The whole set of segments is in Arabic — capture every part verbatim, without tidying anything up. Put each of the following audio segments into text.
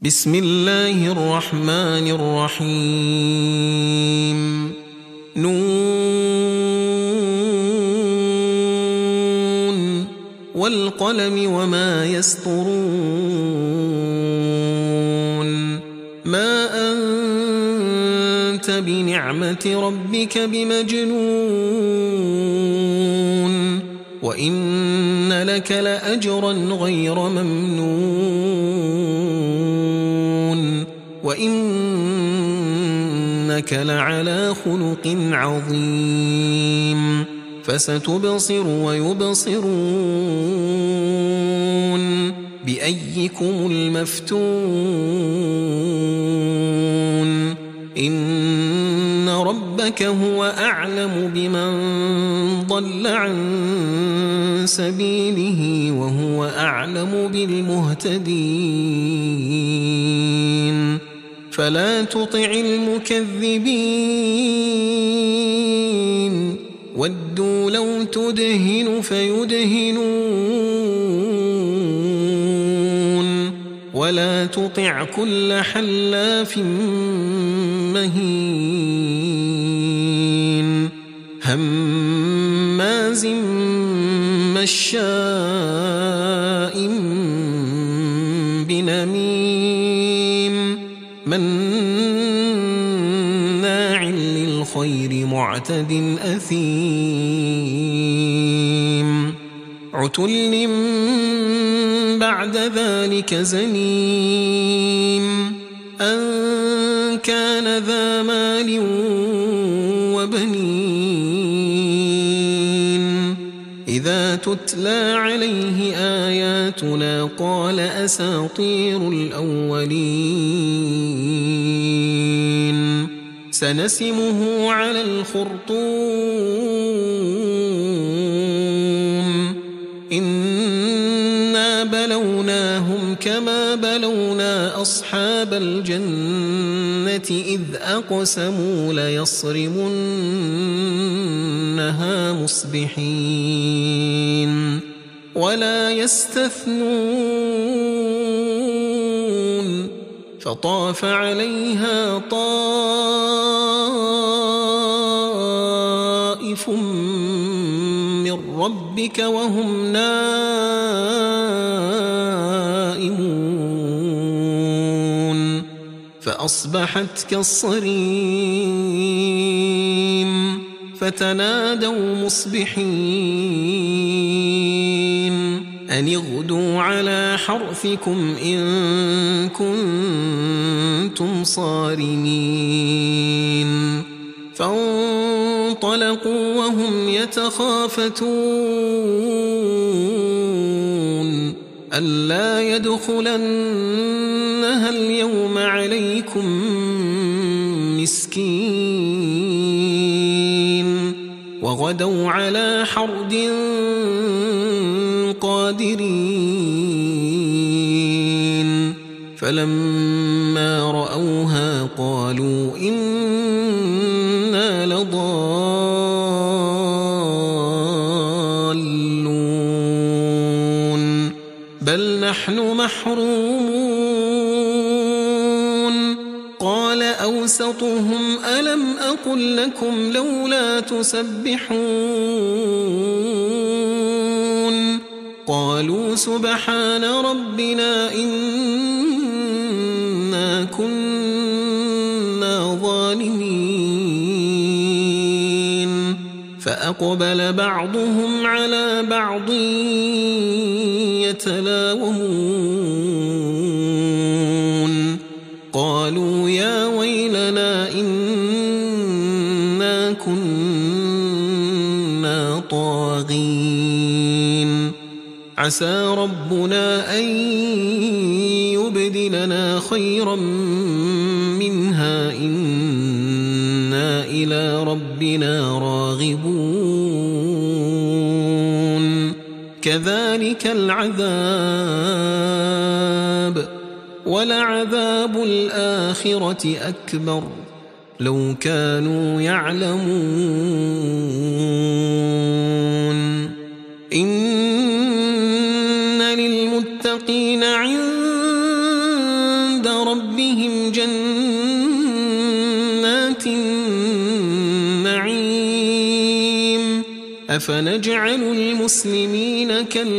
بسم الله الرحمن الرحيم نون والقلم وما يسطرون ما أنت بنعمة ربك بمجنون وإن لك لأجرا غير ممنون وإنك لعلى خلق عظيم فستبصر ويبصرون بأيكم المفتون إن ربك هو أعلم بمن ضل عن سبيله وهو أعلم بالمهتدين فلا تطع المكذبين ودوا لو تدهن فيدهنون ولا تطع كل حلاف مهين هماز مشاء بنميم مناع للخير معتد أثيم عتل بعد ذلك زنيم أن كان ذا مال وبنين إذا تتلى عليه آياتنا قال أساطير الأولين سنسمه على الخرطوم إنا بلوناهم كما بلونا أصحاب الجنة إذ أقسموا ليصرمنها مصبحين ولا يستثنون فطاف عليها طائف من ربك وهم نائمون فأصبحت كالصريم فتنادوا مصبحين أن اغدوا على حرثكم إن كنتم صارمين فانطلقوا وهم يتخافتون ألا يدخلنها اليوم عليكم مسكين وغدوا على حرد قادرين فلما رأوها قالوا إنا لضالون بل نحن محرومون قال أوسطهم ألم أقل لكم لولا تسبحون قالوا سبحان ربنا إنا كنا ظالمين فأقبل بعضهم على بعض يتلاومون قالوا يا ويلنا إنا كنا طاغين عسى ربنا أن يبدلنا خيرا منها إنا إلى ربنا راغبون كذلك العذاب ولعذاب الآخرة أكبر لو كانوا يعلمون إن للمتقين عند عليهم جنات النعيم أفنجعل المسلمين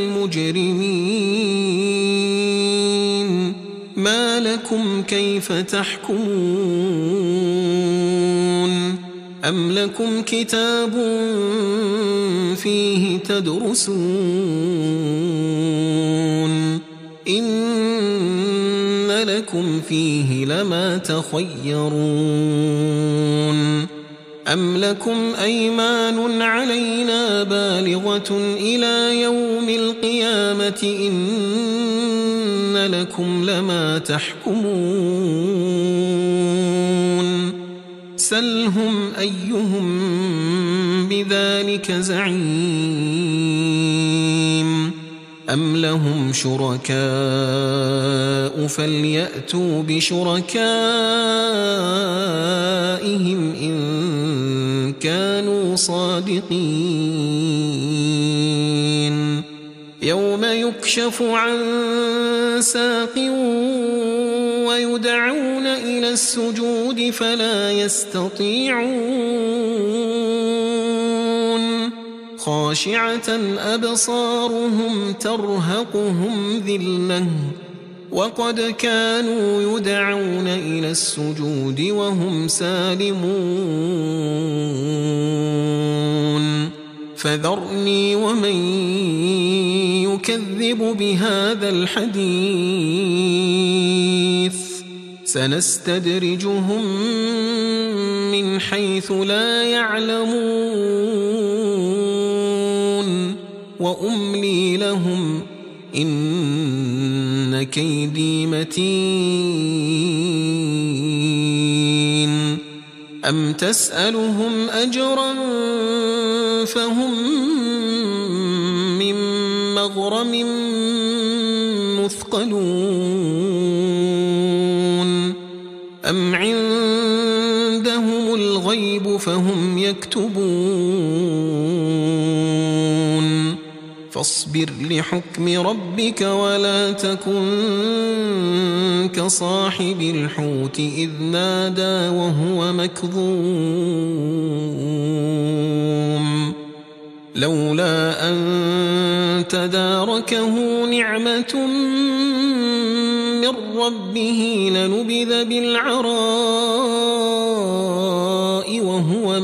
كالمجرمين ما لكم كيف تحكمون أم لكم كتاب فيه تدرسون إن لكم فيه لما تخيرون أم لكم أيمان علينا بالغة إلى يوم القيامة إن لكم لما تحكمون سلهم أيهم بذلك زعيم أم لهم شركاء فليأتوا بشركائهم إن كانوا صادقين يوم يكشف عن ساق ويدعون إلى السجود فلا يستطيعون خاشعة أبصارهم ترهقهم ذلة وقد كانوا يدعون إلى السجود وهم سالمون فذرني ومن يكذب بهذا الحديث سنستدرجهم من حيث لا يعلمون وأملي لهم إن كيدي متين أم تسألهم أجرا فهم من مغرم مثقلون أم عندهم الغيب فهم يكتبون فاصبر لحكم ربك ولا تكن كصاحب الحوت إذ نادى وهو مكظوم لولا أن تداركه نعمة من ربه لنبذ بالعراء وهو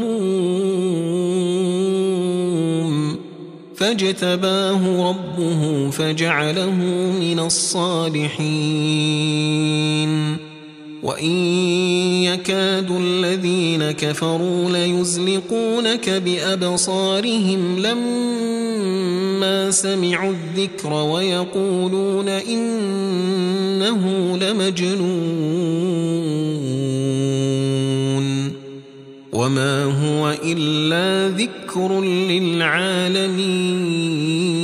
مذموم فاجتباه ربه فجعله من الصالحين وإن يكاد الذين كفروا ليزلقونك بأبصارهم لما سمعوا الذكر ويقولون إنه لمجنون وما هو إلا ذكر للعالمين